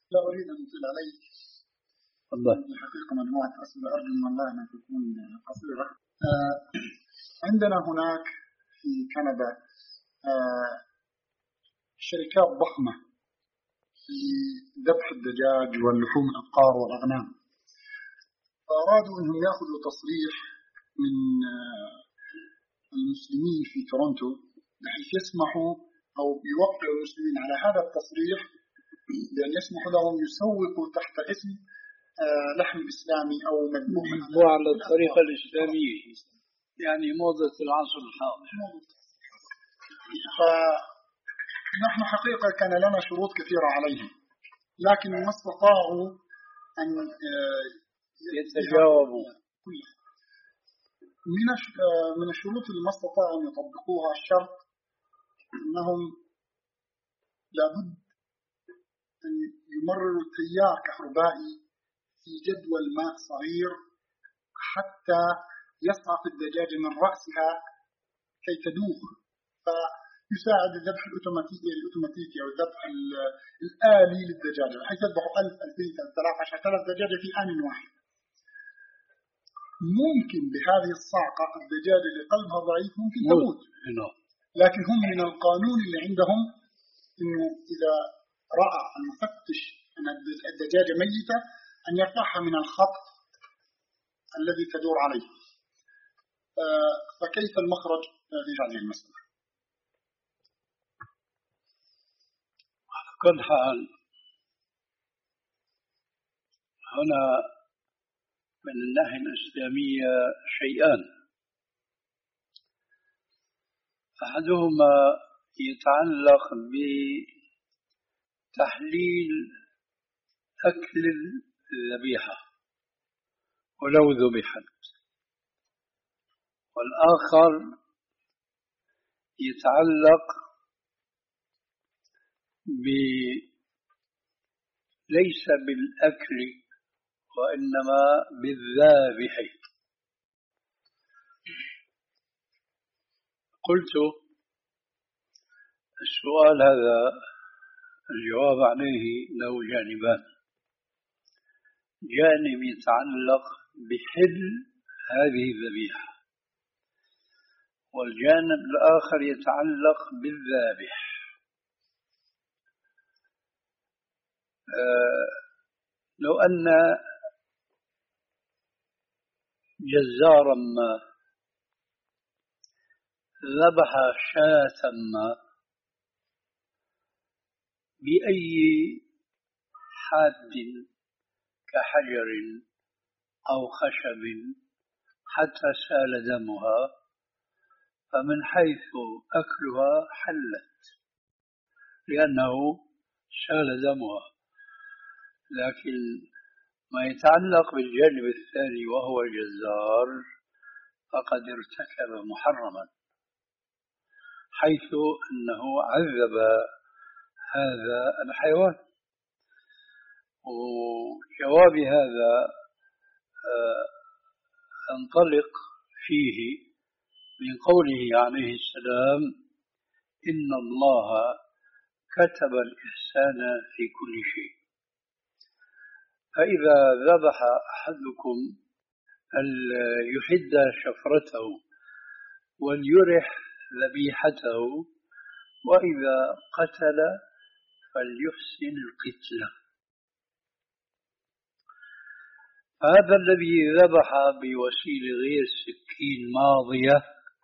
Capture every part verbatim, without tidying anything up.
لا أريد أن أطيل عليك. الله. الحقيقة مجموعة أسئلة أرجو من الله أن تكون قصيرة. آه عندنا هناك في كندا آه شركات ضخمة لذبح الدجاج واللحوم الأبقار والأغنام، فأرادوا أنهم يأخذوا تصريح من آه المسلمين في تورونتو بحيث يسمحوا أو يوقعوا المسلمين على هذا التصريح بأن يسمحوا لهم يسوقوا تحت اسم آه لحم إسلامي أو مذبوح على الطريقة الإسلامية، يعني موضة العصر الحاضر. فنحن حقيقة كان لنا شروط كثيرة عليهم، لكن ما استطاعوا أن آه يتجاوبوا كلها. من من الشروط اللي ما استطاعوا أن يطبقوها الشرط أنهم لابد أن يمرروا تيار كهربائي في جدول ماء صغير حتى يسقط الدجاجة من رأسها كي تدوخ، فيساعد الذبح الأوتوماتيكي الأوتوماتيكي أو الذبح الآلي للدجاجة بحيث يذبحوا ألف ألفين ثلاثة عشر ثلاث دجاجة في آن واحد. ممكن بهذه الصعقة الدجاجة اللي قلبها ضعيف ممكن تموت، لكن هم من القانون اللي عندهم إنه إذا رأى المفتش أن الدجاجة ميتة أن يرفعها من الخط الذي تدور عليه. فكيف المخرج لهذه المسألة؟ على كل حال هنا من الناحية الإسلامية شيئان، أحدهما يتعلق بتحليل أكل الذبيحة ولو ذبحت، والآخر يتعلق ليس بالأكل وإنما بالذابح. قلت السؤال هذا الجواب عليه له جانبان، جانب يتعلق بحل هذه الذبيحة، والجانب الآخر يتعلق بالذابح. آه لو أن جزارا ما ذبح شاة ما بأي حاد كحجر أو خشب حتى سال دمها، فمن حيث أكلها حلت لأنه سال دمها، لكن ما يتعلق بالجانب الثاني وهو الجزار فقد ارتكب محرما، حيث أنه عذب هذا الحيوان. وجواب هذا انطلق فيه من قوله عليه السلام: إن الله كتب الإحسان في كل شيء، فإذا ذبح أحدكم يحد شفرته وليرح ذبيحته، وإذا قتل فليحسن القتلة. هذا الذي ذبح بوسيلة غير سكين ماضية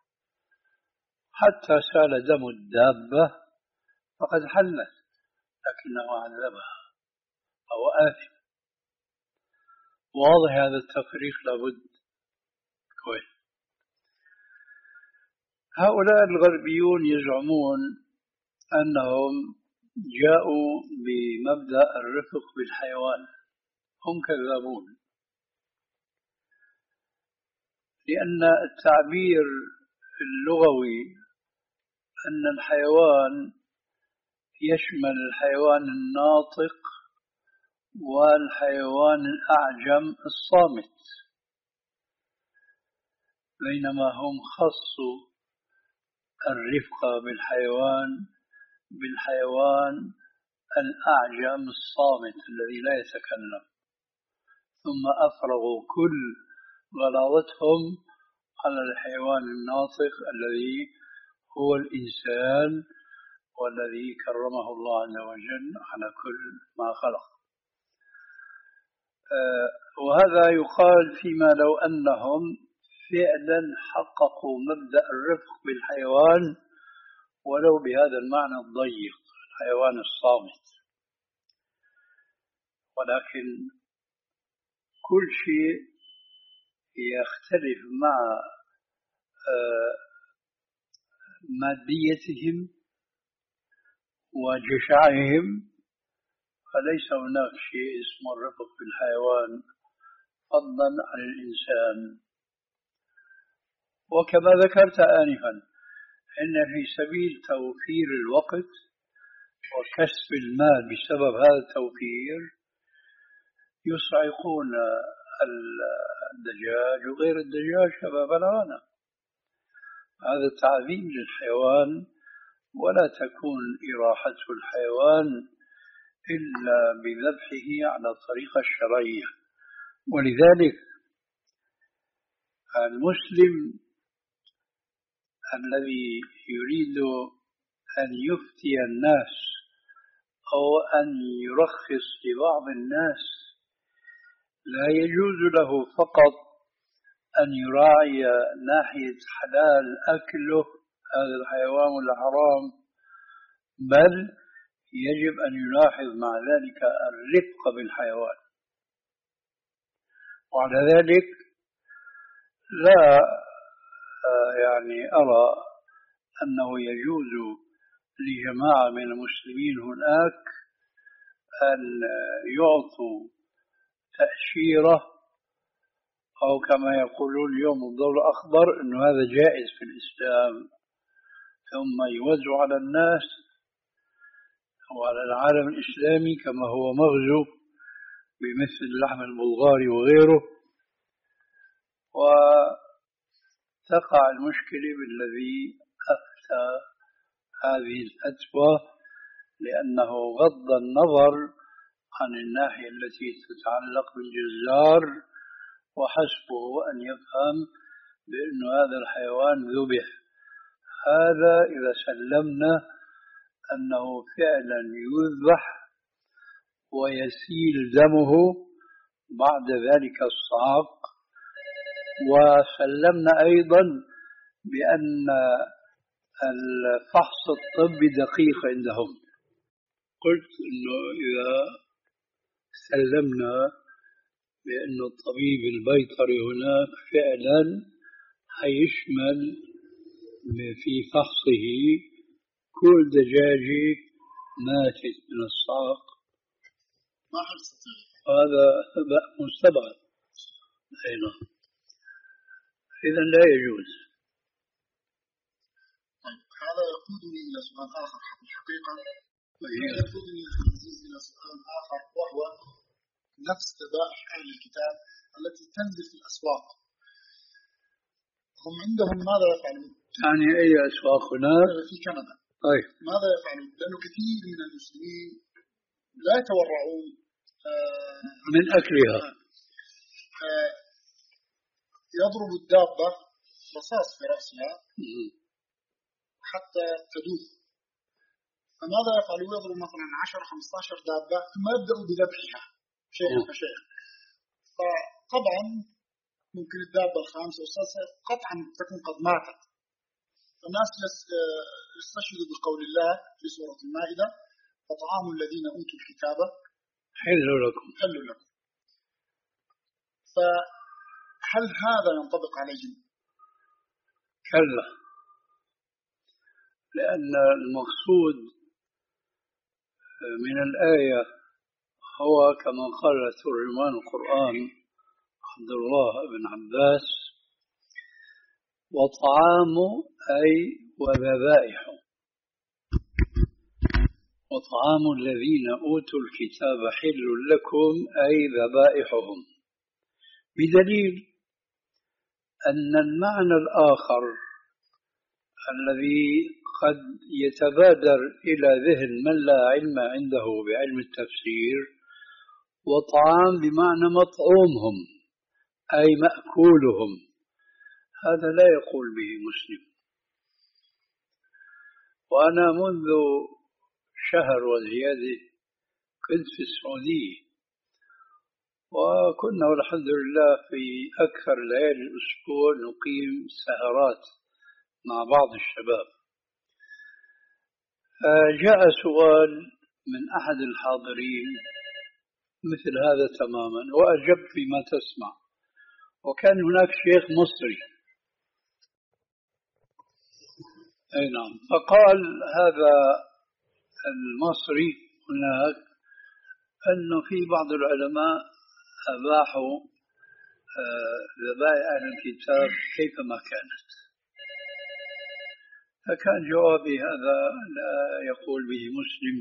حتى سال دم الدابة فقد حلت، لكنه عذبها فهو آثم. واضح هذا التفريق لابد كويس. هؤلاء الغربيون يزعمون أنهم جاءوا بمبدأ الرفق بالحيوان، هم كذابون، لأن التعبير اللغوي أن الحيوان يشمل الحيوان الناطق والحيوان الأعجم الصامت، بينما هم خصوا الرفق بالحيوان بالحيوان الأعجم الصامت الذي لا يتكلم، ثم أفرغوا كل غلاظتهم على الحيوان الناطق الذي هو الإنسان، والذي كرمه الله عز وجل على كل ما خلق. آه وهذا يقال فيما لو أنهم فعلا حققوا مبدأ الرفق بالحيوان ولو بهذا المعنى الضيق، الحيوان الصامت. ولكن كل شيء يختلف مع آه ماديتهم وجشعهم، فليس هناك شيء اسمه الرفق بالحيوان فضلا عن الإنسان. وكما ذكرت آنفا إن في سبيل توفير الوقت وكسب المال بسبب هذا التوفير يصعقون الدجاج وغير الدجاج شباب الغنم. هذا تعظيم للحيوان، ولا تكون إراحة الحيوان إلا بذبحه على الطريقة الشرعية. ولذلك المسلم الذي يريد أن يفتي الناس أو أن يرخص لبعض الناس لا يجوز له فقط أن يراعي ناحية حلال أكله هذا الحيوان ولا حرام، بل يجب أن يلاحظ مع ذلك الرفق بالحيوان. وعلى ذلك لا يعني أرى أنه يجوز لجماعة من المسلمين هناك أن يعطوا تأشيرة أو كما يقولون اليوم الضوء الأخضر أنه هذا جائز في الإسلام، ثم يوزع على الناس وعلى العالم الإسلامي كما هو مغزو بمثل اللحم البلغاري وغيره، وتقع المشكلة بالذي أفتى هذه الفتوى، لأنه غض النظر عن الناحية التي تتعلق بالجزار، وحسبه أن يفهم بأن هذا الحيوان ذبح. هذا إذا سلمنا أنه فعلا يذبح ويسيل دمه بعد ذلك الصعق، وسلمنا أيضا بأن الفحص الطبي دقيق عندهم. قلت أنه إذا سلمنا بأن الطبيب البيطري هناك فعلا حيشمل في فحصه كل دجاجة ماتت من الصعق، ما حنستطيع هذا مستبعد. أيضا إذا لا يجوز. طيب هذا يقودني إلى سؤال آخر الحقيقة، يقودني إلى سؤال آخر، وهو نفس ذبائح أهل الكتاب التي تنزل في الأسواق، هم عندهم ماذا يفعلون؟ يعني أي أسواق هناك؟ في كندا. طيب ماذا يفعلون؟ لأنه كثير من المسلمين لا يتورعون من أكلها. يضرب الدابة رصاص في رأسها حتى تدوخ، فماذا يفعل؟ يضرب مثلا عشرة خمسة عشر دابة ثم يبدأوا بذبحها شيئا فشيئا. فطبعا ممكن الدابة الخامسة والسادسة قطعا تكون قد ماتت. فالناس يستشهدوا بقول الله في سورة المائدة: فطعام الذين أوتوا الكتاب حل لكم حل لكم. فهل هذا ينطبق عليهم؟ كلا، لأن المقصود من الآية هو كما قال ترجمان القرآن عبد الله بن عباس: وطعام أي وذبائح، وطعام الذين أوتوا الكتاب حل لكم أي ذبائحهم، بدليل أن المعنى الآخر الذي قد يتبادر إلى ذهن من لا علم عنده بعلم التفسير وطعام بمعنى مطعومهم أي مأكولهم، هذا لا يقول به مسلم. وأنا منذ شهر وزيادة كنت في السعودية، وكنا والحمد لله في أكثر ليالي الأسبوع نقيم سهرات مع بعض الشباب. فجاء سؤال من أحد الحاضرين مثل هذا تماما، وأجبت بما تسمع. وكان هناك شيخ مصري، أي نعم، فقال هذا المصري هناك أنه في بعض العلماء أباحوا ذبائح أهل الكتاب كيفما كانت. فكان جوابي هذا لا يقول به مسلم.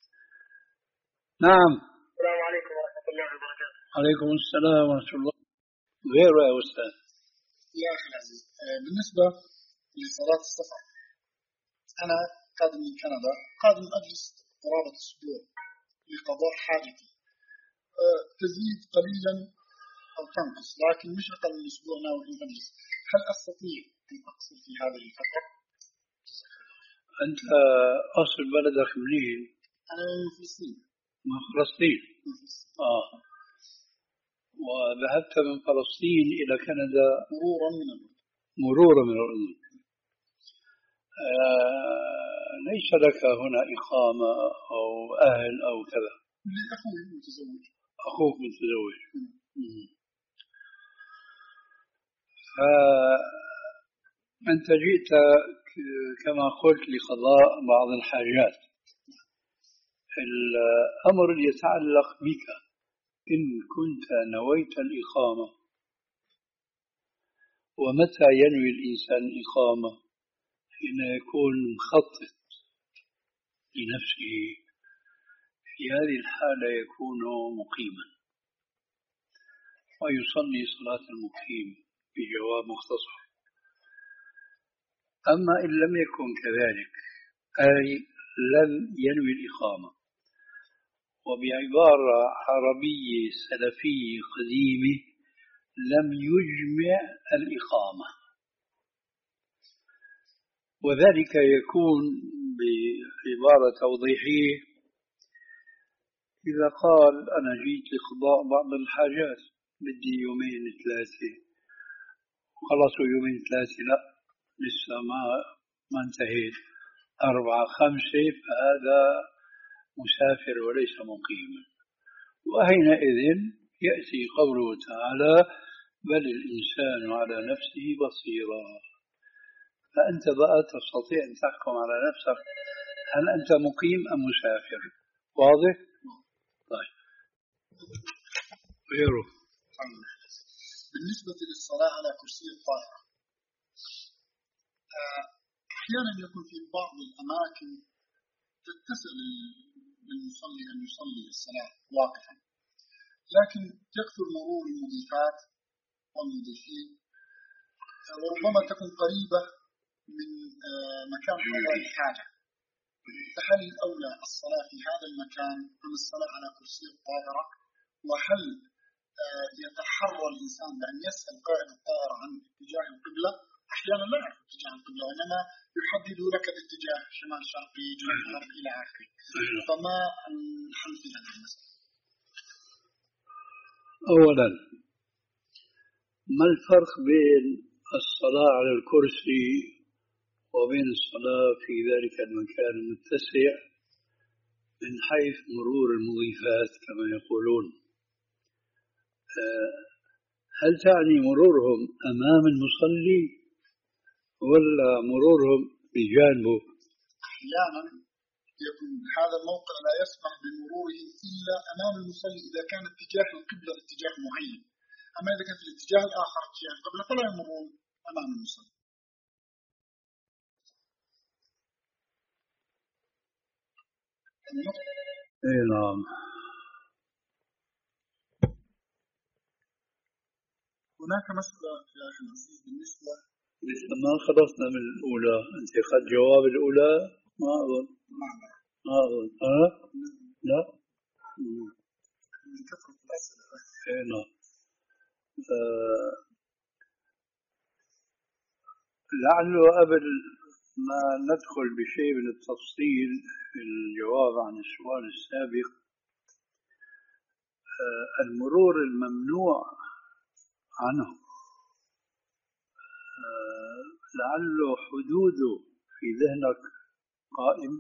نعم. السلام عليكم ورحمة الله وبركاته. عليكم السلام ورحمة الله. غيره يا أستاذ. يا أخي العزيز، بالنسبة لصلاة السفر، أنا قادم من كندا، قادم أجلس قرابة أسبوع لقضاء حاجتي، تزيد قليلا أو تنقص، لكن مش أقل من أسبوع ناوي أن أجلس. هل أستطيع أن أقصر في هذه الفترة؟ أنت أصل بلدك منين؟ أنا من فلسطين. من فلسطين؟ آه. وذهبت من فلسطين إلى كندا مرورا من الأردن. مرورا من الأردن. آه ليس لك هنا إقامة أو أهل أو كذا؟ لأخوي متزوج. أخوك متزوج. فأنت جئت كما قلت لقضاء بعض الحاجات. الأمر يتعلق بك إن كنت نويت الإقامة. ومتى ينوي الإنسان الإقامة؟ حين يكون مخطط لنفسه، في هذه الحالة يكون مقيما ويصلي صلاة المقيم بجواب مختصر. أما إن لم يكن كذلك، أي لم ينوي الإقامة، وبعبارة عربية سلفية قديمة لم يجمع الإقامة، وذلك يكون بعبارة توضيحية إذا قال أنا جيت لقضاء بعض الحاجات، بدي يومين ثلاثة، خلصوا يومين ثلاثة لا لسه ما ما انتهيت، أربعة خمسة، فهذا مسافر وليس مقيما. وحينئذ يأتي قوله تعالى بل الإنسان على نفسه بصيرا. فأنت بقى تستطيع أن تحكم على نفسك هل أنت مقيم أم مسافر. واضح؟ طيب. غيره. بالنسبة للصلاة على كرسي الطائرة، أحيانا يكون في بعض الأماكن تتسع للمصلي أن يصلي الصلاة واقفا، لكن يكثر مرور المضيفات والمضيفين، وربما تكون قريبة من مكان قضاء الحاجة. فهل الأولى الصلاة في هذا المكان أم الصلاة على كرسي الطائرة؟ وهل يتحرى الإنسان بأن يسأل قائد الطائرة عن اتجاه القبلة؟ أحيانا لا يعرف اتجاه القبلة، وإنما يحدد لك الاتجاه شمال شرقي جنوب غربي إلى آخره. فما الحل في هذه المسألة؟ أولا، ما الفرق بين الصلاة على الكرسي وبين الصلاة في ذلك المكان المتسع من حيث مرور المضيفات كما يقولون؟ هل تعني مرورهم أمام المصلي ولا مرورهم بجانبه؟ أحيانا يكون هذا الموقع لا يسمح بمروره إلا أمام المصلي إذا كان اتجاه القبلة اتجاه معين، أما إذا كان في الاتجاه الآخر اتجاه القبلة فلا يمرون أمام المصلي. اي نعم. هناك مسألة يا أخي العزيز بالنسبة لسه ما خلصنا من الأولى. أنت أخذت جواب الأولى؟ ما أظن. ما أظن. أه؟ لا؟ من كثرة الأسئلة. إيه نعم. آه لعله قبل ما ندخل بشيء من التفصيل في الجواب عن السؤال السابق، آه المرور الممنوع عنه آه لعله حدوده في ذهنك قائم.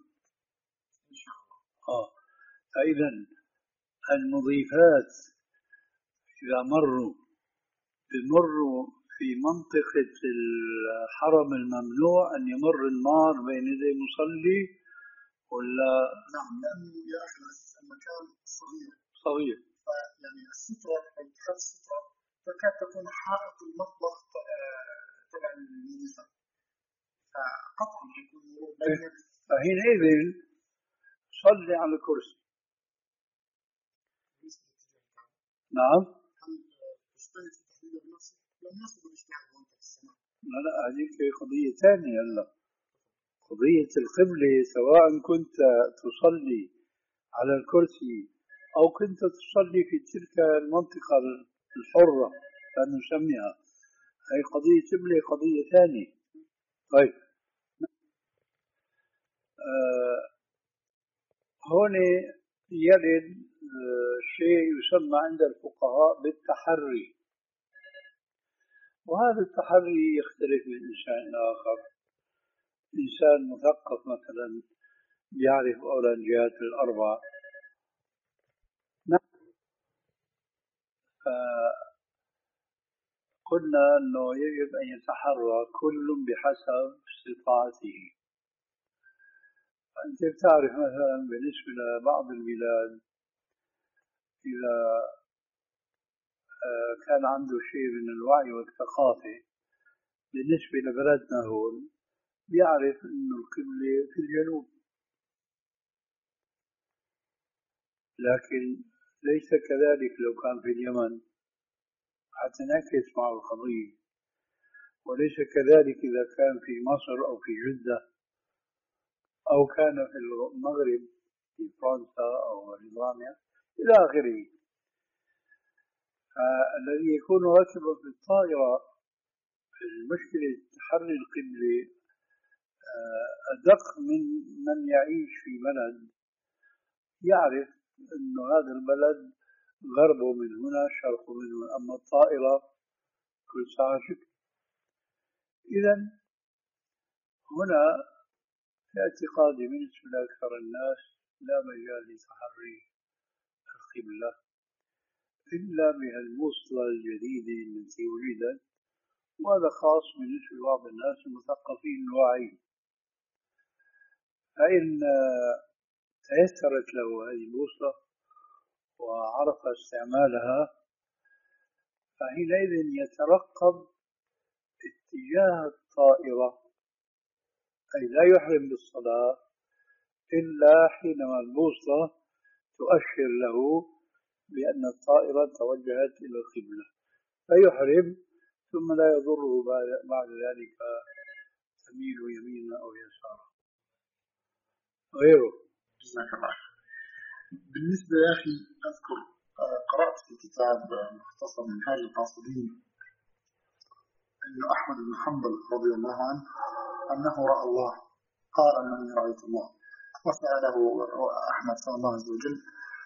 آه فإذا المضيفات إذا مروا بمروا في منطقة الحرم الممنوع أن يمر النار بين يدي مصلي ولا؟ نعم، لأنه يا أخي المكان صغير صغير، يعني السترة أو تحت السترة تكاد تكون حائط المطبخ تبع الميزان، فقطعا يكون مرور بين. فحينئذ صلي على الكرسي. نعم. لا لا، هذيك قضية ثانية. هلا قضية القبلة سواء كنت تصلي على الكرسي أو كنت تصلي في تلك المنطقة الحرة فنسميها، هي قضية قبلة قضية ثانية. طيب آه هون يرد آه شيء يسمى عند الفقهاء بالتحري، وهذا التحري يختلف من إنسان إلى آخر. إنسان مثقف مثلا يعرف أولويات الأربع، قلنا أنه يجب أن يتحرى كل بحسب استطاعته. أنت تعرف مثلا بالنسبة لبعض البلاد إذا كان عنده شيء من الوعي والثقافة بالنسبة لبلدنا هون بيعرف أنه القبلة في الجنوب، لكن ليس كذلك لو كان في اليمن، حتنعكس مع القضية. وليس كذلك إذا كان في مصر أو في جدة أو كان في المغرب في فرنسا أو بريطانيا إلى آخره. الذي يكون راكبا في الطائرة في المشكلة تحري القبلة أدق من من يعيش في بلد يعرف أن هذا البلد غربه من هنا شرقه من هنا، أما الطائرة كل ساعة شكل. إذن هنا في اعتقادي بالنسبة لأكثر الناس لا مجال لتحري القبلة إلا بهالبوصلة الجديدة التي وجدت، وهذا خاص بالنسبة لبعض الناس المثقفين الواعين. فإن تيسرت له هذه البوصلة وعرف استعمالها فحينئذ يترقب اتجاه الطائرة، أي لا يحرم بالصلاة إلا حينما البوصلة تؤشر له بأن الطائرة توجهت إلى القبلة فيحرم، ثم لا يضره بعد ذلك تميل يمينا أو يسارا غيره. بالنسبة يا أخي أذكر قرأت في كتاب مختصر من هاج القاصدين أن أحمد بن حنبل رضي الله عنه أنه رأى الله، قال أنني رأيت الله، وسأله أحمد صلى الله عز وجل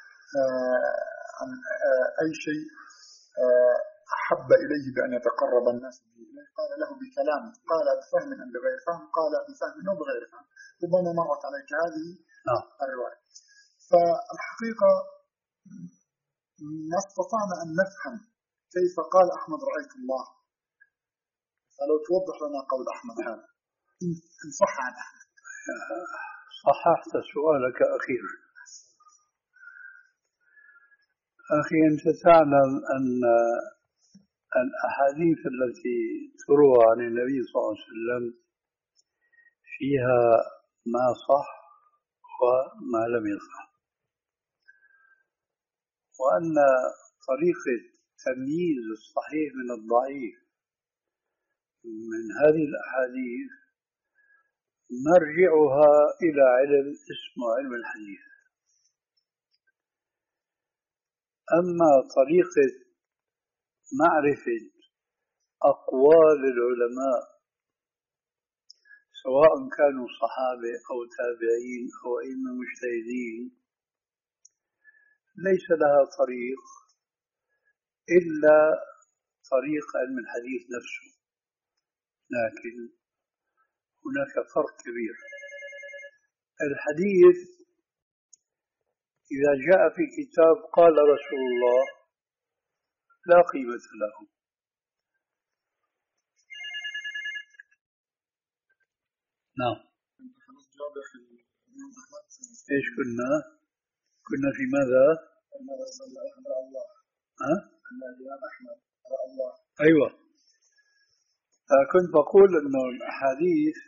عن أي شيء أحب إليه بأن يتقرب الناس به، قال له بكلام، قال بفهم أم بغير فهم، قال بفهم أو بغير فهم. ربما مرت عليك هذه الرواية. فالحقيقة ما استطعنا أن نفهم كيف قال أحمد رأيت الله، فلو توضح لنا قول أحمد هذا إن صح عن أحمد. صححت سؤالك أخير. أخي أنت تعلم أن الأحاديث التي تروى عن النبي صلى الله عليه وسلم فيها ما صح وما لم يصح، وأن طريقة تمييز الصحيح من الضعيف من هذه الأحاديث مرجعها إلى علم اسمه علم الحديث. أما طريقة معرفة أقوال العلماء سواء كانوا صحابة أو تابعين أو أئمة مجتهدين ليس لها طريق إلا طريق علم الحديث نفسه، لكن هناك فرق كبير. الحديث إذا جاء في كتاب قال رسول الله لا قيمة له. نعم. إيش كنا؟ كنا في ماذا؟ ها؟ أيوة. كنت بقول إنه الأحاديث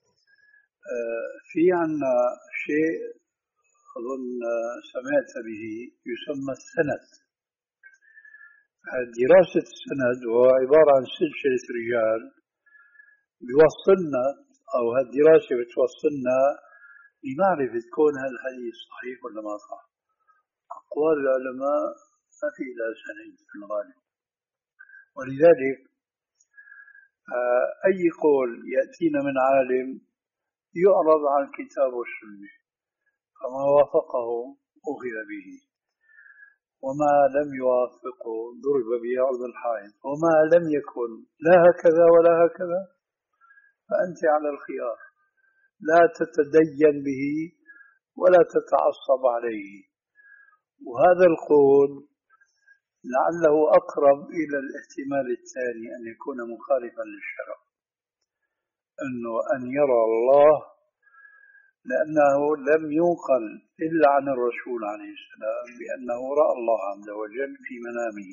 في عنا شيء أظن سمعت به يسمى السند. دراسة السند هو عبارة عن سلسلة رجال بيوصلنا، أو هالدراسة بتوصلنا لمعرفة كون هالحديث صحيح ولا ما صح. أقوال العلماء ما في إلا سند في الغالب، ولذلك أي قول يأتينا من عالم يعرض عن الكتاب والسنة، فما وافقه أخذ به، وما لم يوافقه ضرب به عرض الحائط، وما لم يكن لا هكذا ولا هكذا فأنت على الخيار، لا تتدين به ولا تتعصب عليه. وهذا القول لعله أقرب إلى الاحتمال الثاني أن يكون مخالفا للشرع، أنه أن يرى الله، لأنه لم ينقل إلا عن الرسول عليه السلام بأنه رأى الله عز وجل في منامه.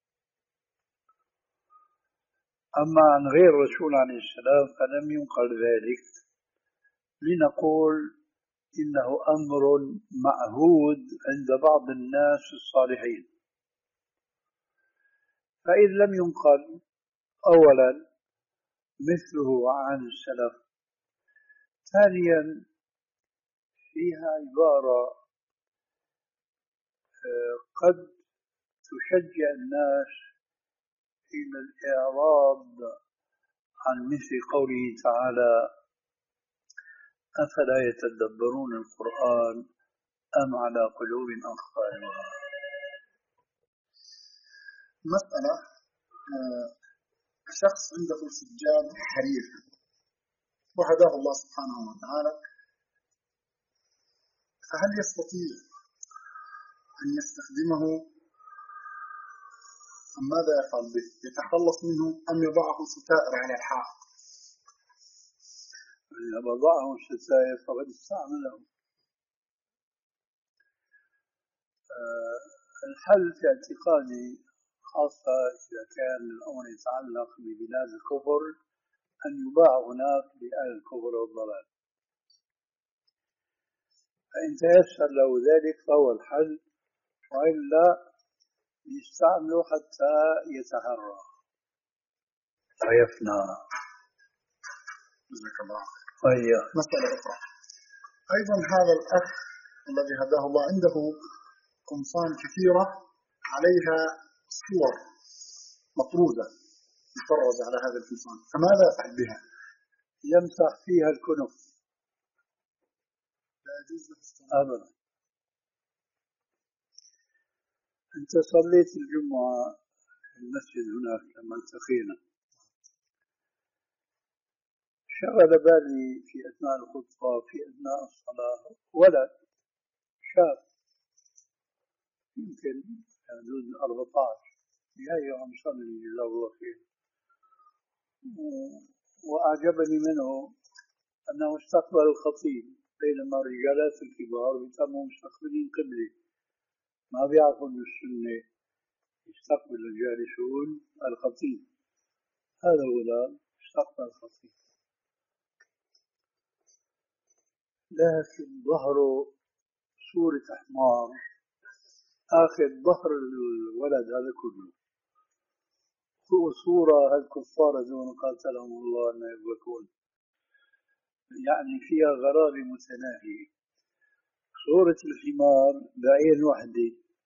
أما عن غير الرسول عليه السلام فلم ينقل ذلك، لنقول إنه أمر معهود عند بعض الناس الصالحين. فإذ لم ينقل أولا مثله عن السلف، ثانيا فيها عبارة قد تشجع الناس إلى الإعراض عن مثل قوله تعالى أفلا يتدبرون القرآن أم على قلوب أقفالها. مسألة شخص عنده سجاد حرير وهداه الله سبحانه وتعالى، فهل يستطيع أن يستخدمه أم ماذا يفعل به؟ يتخلص منه أم يضعه ستائر على الحائط؟ إذا وضعه ستائر فقد استعمله. أه الحل في اعتقادي، خاصة إذا كان الأمر يتعلق ببلاد الكفر، أن يباع هناك بأهل الكفر والضلال، فإن تيسر له ذلك فهو الحل، وإلا يستعمله حتى يتهرى ويفنى. جزاك الله خير. مسألة أخرى أيضا، هذا الأخ الذي هداه الله عنده قمصان كثيرة عليها صور مطرودة مفرزة على هذا القمصان، فماذا يفعل بها؟ يمسح فيها الكنف. لا يجوز له أبدا. أنت صليت الجمعة في المسجد هناك لما التقينا، شغل بالي في أثناء الخطبة في أثناء الصلاة ولد شاب يمكن حدود أربعة عشر جاي عم يصلي جزاه الله خير، وأعجبني منه أنه استقبل الخطيب، بينما الرجالات الكبار بيتموا مستقبلين قبلي، ما بيعرفوا أن السنة يستقبل الجالسون الخطيب. هذا الغلام استقبل الخطيب، لكن ظهره صورة حمار آخذ ظهر الولد هذا كله، صورة هالكفار دون قاتلهم الله أن يبكون، يعني فيها غرابة متناهية. صورة الحمار بعين واحدة،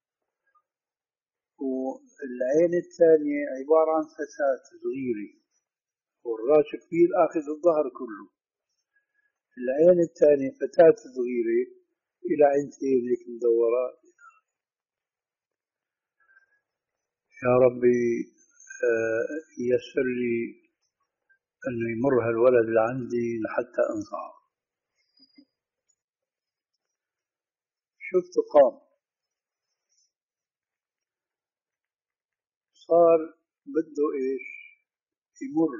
والعين الثانية عبارة عن فتاة صغيرة، والراس كبير آخذ الظهر كله. العين الثانية فتاة صغيرة إلى عينتين هيك مدورة. يا ربي يسر لي أنه يمر هالولد لعندي لحتى أنصعه. شفت قام صار بده إيش يمر.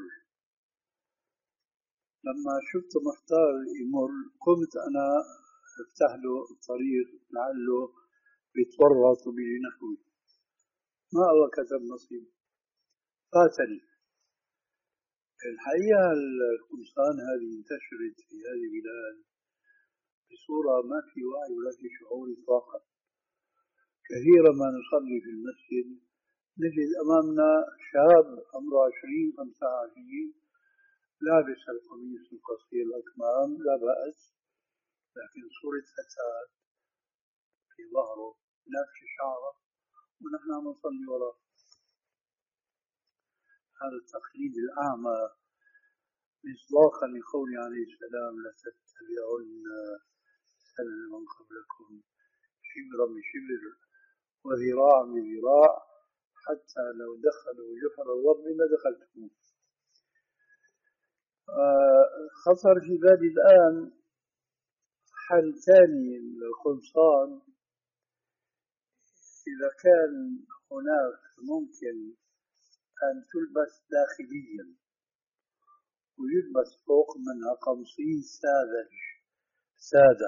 لما شفته محتار يمر قمت أنا افتح له الطريق لعله بيتورط وبيجي نحوي. ما الله كتب نصيب فاتني. الحقيقة القمصان هذه انتشرت في هذه البلاد بصورة ما في وعي ولا في شعور إطلاقا. كثيرا ما نصلي في المسجد نجد أمامنا شاب عمره عشرين خمسة وعشرين لابس القميص القصير الأكمام لا بأس، لكن صورة فتاة في ظهره نافش شعره ونحن نصلي وراء. هذا التقليد الأعمى مصداقا لقوله عليه السلام لتتبعن سنن من قبلكم شبرا بشبر وذراعا بذراع حتى لو دخلوا جحر الرب لدخلتموه. آه خطر في بالي الآن حل ثاني للقمصان، إذا كان هناك ممكن أن تلبس داخليا ويلبس فوق منها قمصين ساذج سادة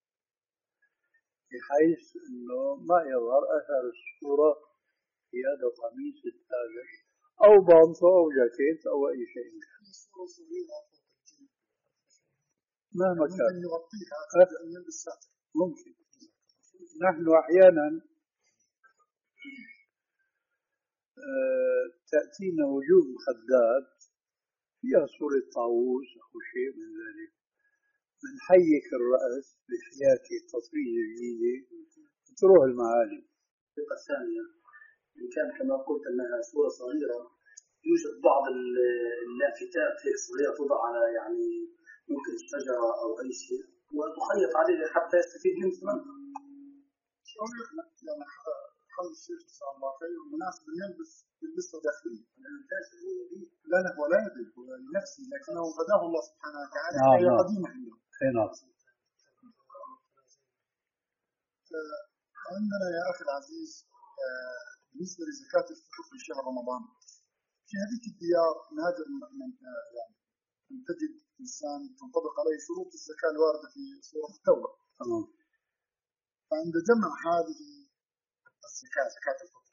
بحيث أنه ما يظهر أثر الصورة في هذا القميص الساذج أو بانطو أو جاكيت أو أي شيء كان. مهما كان ممكن. نحن أحيانا تأتينا وجوه مخدات فيها صورة طاووس أو شيء من ذلك، من حيك الرأس بحياكة تصوير جديدة تروح المعالم. الطريقة الثانية إن كان كما قلت أنها صورة صغيرة يوجد بعض اللافتات هيك صغيرة توضع على يعني ممكن الشجرة أو أي شيء وتخيط عليه حتى يستفيد منه ثمنها. يعني حل الشيخ إن شاء الله خير مناسب أن يلبس يلبسه داخلي. لا لا هو لا يدري هو لنفسه لكنه هداه الله سبحانه وتعالى هي قديمة عنده. عندنا يا أخي العزيز بالنسبة لزكاة الفطر في شهر رمضان في هذه الديار نادر من يعني أن تجد إنسان تنطبق عليه شروط الزكاة الواردة في سورة التوبة. فعند جمع هذه الزكاة زكاة الفطر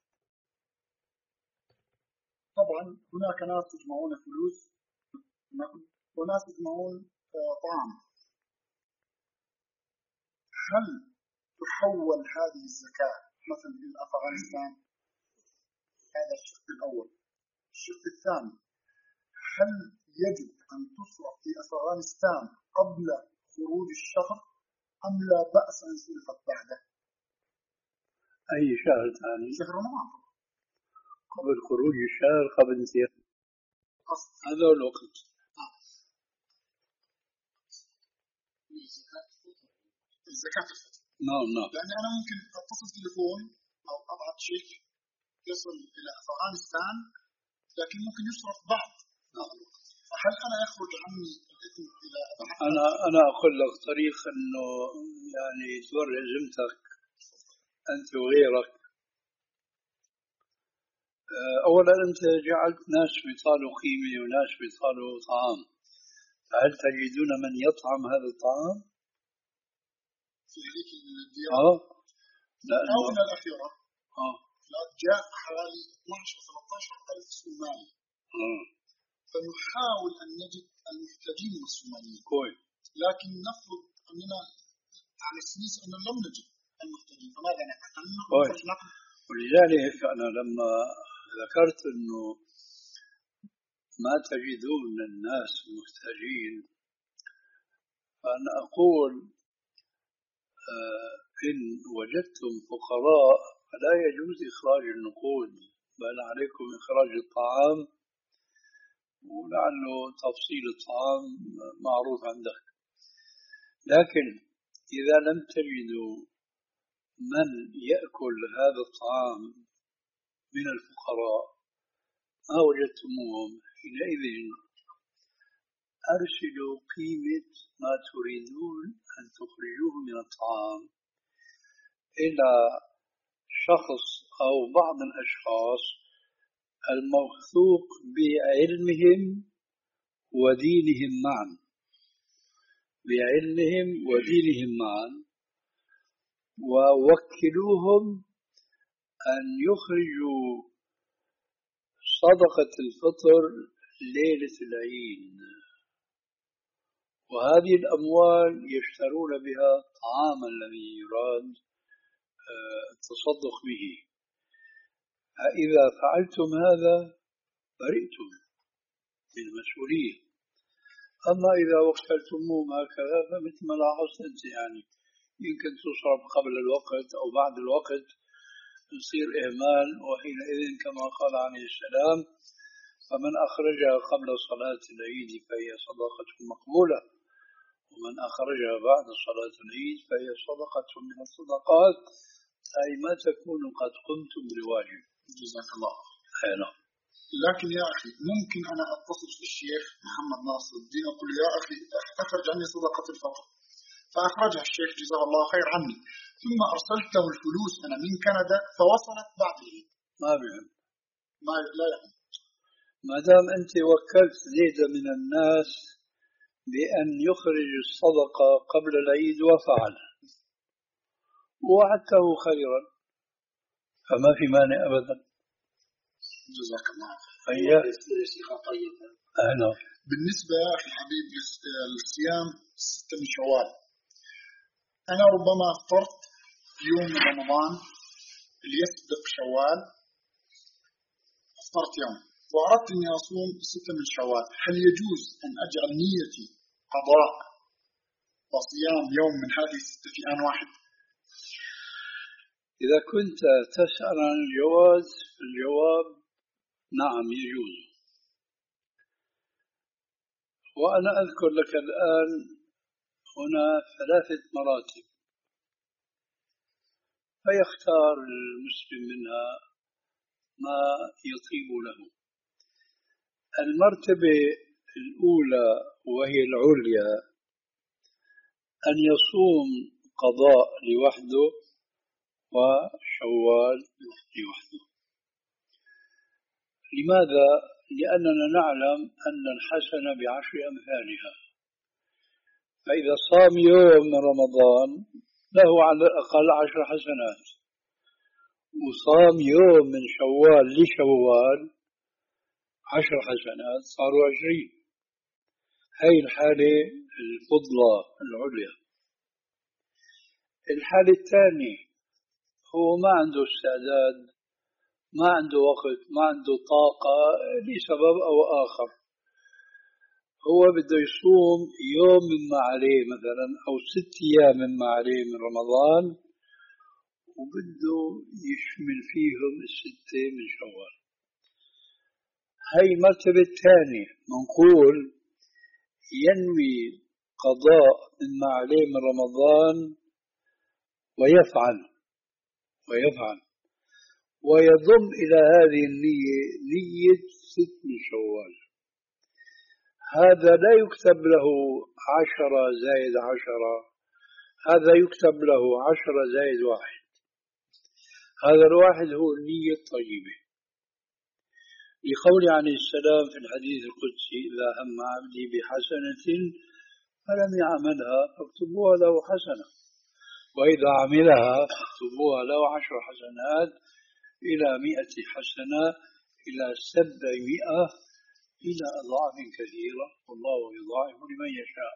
طبعا هناك ناس يجمعون فلوس وناس يجمعون طعام. هل تحول هذه الزكاة مثلا إلى أفغانستان؟ هذا الشق الأول. الشق الثاني هل يجب أن تصرف في أفغانستان قبل خروج الشهر أم لا بأس أن صرفت بعده؟ أي شهر ثاني؟ شهر رمضان قبل خروج الشهر قبل انتهاء هذا الوقت. الزكاة الفطر. نعم نعم. لأن أنا ممكن أتصل تليفون أو أبعث شيك يصل إلى أفغانستان لكن ممكن يصرف بعد. فهل أنا يخرج عني الإثم إلى أنا أنا أقول لك طريق إنه يعني توري ذمتك أنت وغيرك. أولا أنت جعلت ناس بيطالوا قيمة وناس بيطالوا طعام، هل تجدون من يطعم هذا الطعام؟ في هذيك الديار؟ آه لا الآونة الأخيرة آه لا جاء حوالي اثناعش أو ثلاثة عشر ألف صومالي. آه فنحاول أن نجد المحتاجين من الصوماليين. كويس. لكن نفرض أننا على أساس أن لم نجد المحتاجين فماذا نفعل؟ كويس. ولذلك أنا لما ذكرت إنه ما تجدون الناس محتاجين، فأنا أقول إن وجدتم فقراء فلا يجوز إخراج النقود، بل عليكم إخراج الطعام، ولعله تفصيل الطعام معروف عندك. لكن إذا لم تجدوا من يأكل هذا الطعام من الفقراء ما وجدتموهم، حينئذ أرسلوا قيمة ما تريدون أن تخرجوه من الطعام إلى شخص أو بعض الأشخاص الموثوق بعلمهم ودينهم معا، بعلمهم ودينهم معا، ووكلوهم أن يخرجوا صدقة الفطر ليلة العيد، وهذه الأموال يشترون بها الطعام الذي يراد التصدق به. فإذا فعلتم هذا برئتم من المسؤولية. أما إذا وكلتموهم هكذا فمثل ما لاحظت أنت، يعني يمكن تصرف قبل الوقت أو بعد الوقت، يصير إهمال، وحينئذ كما قال عليه السلام: فمن أخرجها قبل صلاة العيد فهي صدقة مقبولة، ومن أخرجها بعد صلاة العيد فهي صدقة من الصدقات، أي ما تكون قد قمتم بواجب. جزاك الله خير. لكن يا أخي ممكن أنا أتصل بالشيخ محمد ناصر الدين أقول يا أخي أخرج عني صدقة الفطر، فأخرجها الشيخ جزاه الله خير عني، ثم أرسلته الفلوس أنا من كندا فوصلت بعد العيد. ما بهم، ما لا يعني ما دام أنت وكلت زيد من الناس بأن يخرج الصدقة قبل العيد وفعل ووعدته خيرا فما في مانع أبدا. جزاك الله خير. أهلا. بالنسبة يا أخي حبيب للصيام ستة من شوال، أنا ربما أفطرت يوم من رمضان اللي يسبق شوال، أفطرت يوم وأردت أني أصوم ستة من شوال، هل يجوز أن أجعل نيتي قضاء وصيام يوم من هذه الستة في آن واحد؟ إذا كنت تسأل عن الجواز، الجواب نعم يجوز. وأنا أذكر لك الآن هنا ثلاثة مراتب، فيختار المسلم منها ما يطيب له. المرتبة الأولى وهي العليا أن يصوم قضاء لوحده وشوال لوحده. لماذا؟ لأننا نعلم أن الحسنة بعشر أمثالها، فإذا صام يوم من رمضان له على الأقل عشر حسنات، وصام يوم من شوال لشوال عشر حسنات، صاروا عشرين. هاي الحالة الفضلى العليا. الحالة الثانية هو ما عنده استعداد، ما عنده وقت، ما عنده طاقة لسبب أو آخر، هو بده يصوم يوم مما عليه مثلا أو ست أيام مما عليه من رمضان، وبده يشمل فيهم الستة من شوال. هاي المرتبة الثانية، منقول ينوي قضاء مما عليه من رمضان ويفعل ويفعل ويضم إلى هذه النية نية ست من شوال. هذا لا يكتب له عشرة زائد عشرة، هذا يكتب له عشرة زائد واحد. هذا الواحد هو النية الطيبة، لقول عليه السلام في الحديث القدسي: إذا هم عبدي بحسنة فلم يعملها فاكتبوها له حسنة، وإذا عملها فاكتبوها له عشر حسنات إلى مئة حسنة إلى سبعمائة إلى أضعاف كثيرة، والله يضاعف لمن يشاء.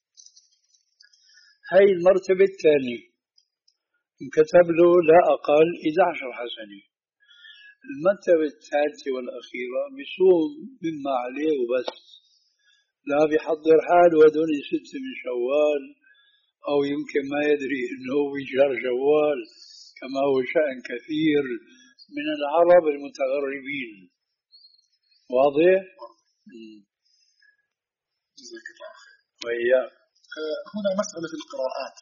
هاي المرتبة الثانية، انكتب له لا أقل إحدى عشرة حسنة. المرتبة الثالثة والأخيرة بيصوم مما عليه وبس، لا بيحضر حاله هدول ستة من شوال، أو يمكن ما يدري أنه بشهر شوال كما هو شأن كثير من العرب المتغربين. واضح؟ جزاك الله خير. وإياك. هنا مسألة القراءات.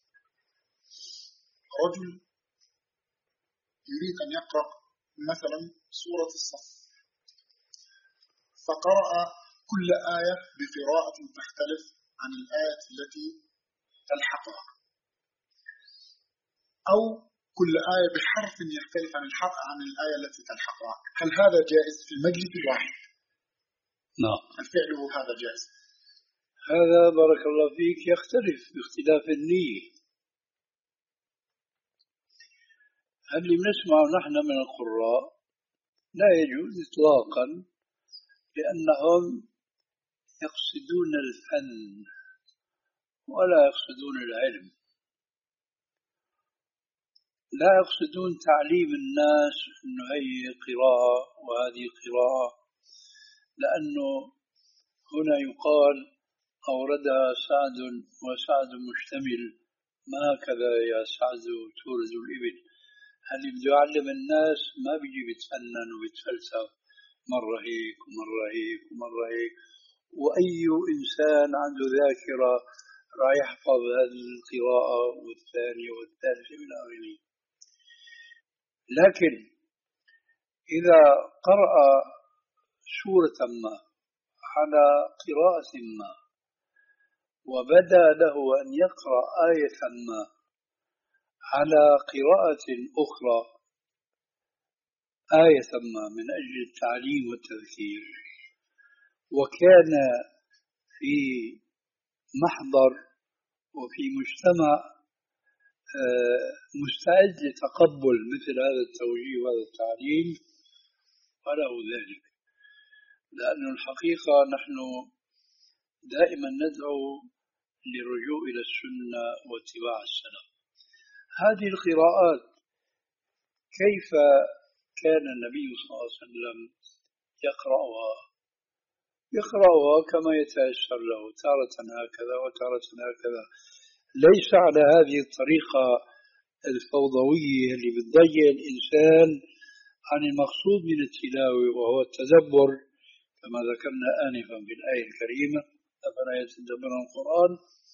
رجل يريد أن يقرأ مثلا سورة الصف، فقرأ كل آية بقراءة تختلف عن الآية التي تلحقها، أو كل آية بحرف يختلف عن الحرف عن الآية التي تلحقها، هل هذا جائز في المجلس الواحد؟ نعم. هل فعله هذا جائز؟ هذا بارك الله فيك يختلف باختلاف النية. اللي بنسمعه نحن من القراء لا يجوز إطلاقا، لأنهم يقصدون الفن ولا يقصدون العلم، لا يقصدون تعليم الناس أنه هي قراءة وهذه قراءة، لأنه هنا يقال أوردها سعد وسعد مشتمل، ما هكذا يا سعد تورد الإبل. اللي بده يعلم الناس ما بيجي بيتفنن وبيتفلسف، مرة هيك ومرة هيك ومرة هيك، وأي إنسان عنده ذاكرة راح يحفظ هذه القراءة والثانية والثالثة من آخره. لكن إذا قرأ سورة ما على قراءة ما وبدا له أن يقرأ آية ما على قراءة أخرى، آية ما من أجل التعليم والتذكير، وكان في محضر وفي مجتمع مستعد لتقبل مثل هذا التوجيه وهذا التعليم، فله ذلك. لأن الحقيقة نحن دائما ندعو للرجوع إلى السنة واتباع السلف. هذه القراءات كيف كان النبي صلى الله عليه وسلم يقرأها؟ يقرأها كما يتيسر له، تارة هكذا وتارة هكذا، ليس على هذه الطريقة الفوضوية اللي بتضيع الإنسان عن المقصود من التلاوة وهو التدبر، كما ذكرنا آنفا في الآية الكريمة أفلا يتدبرون القرآن.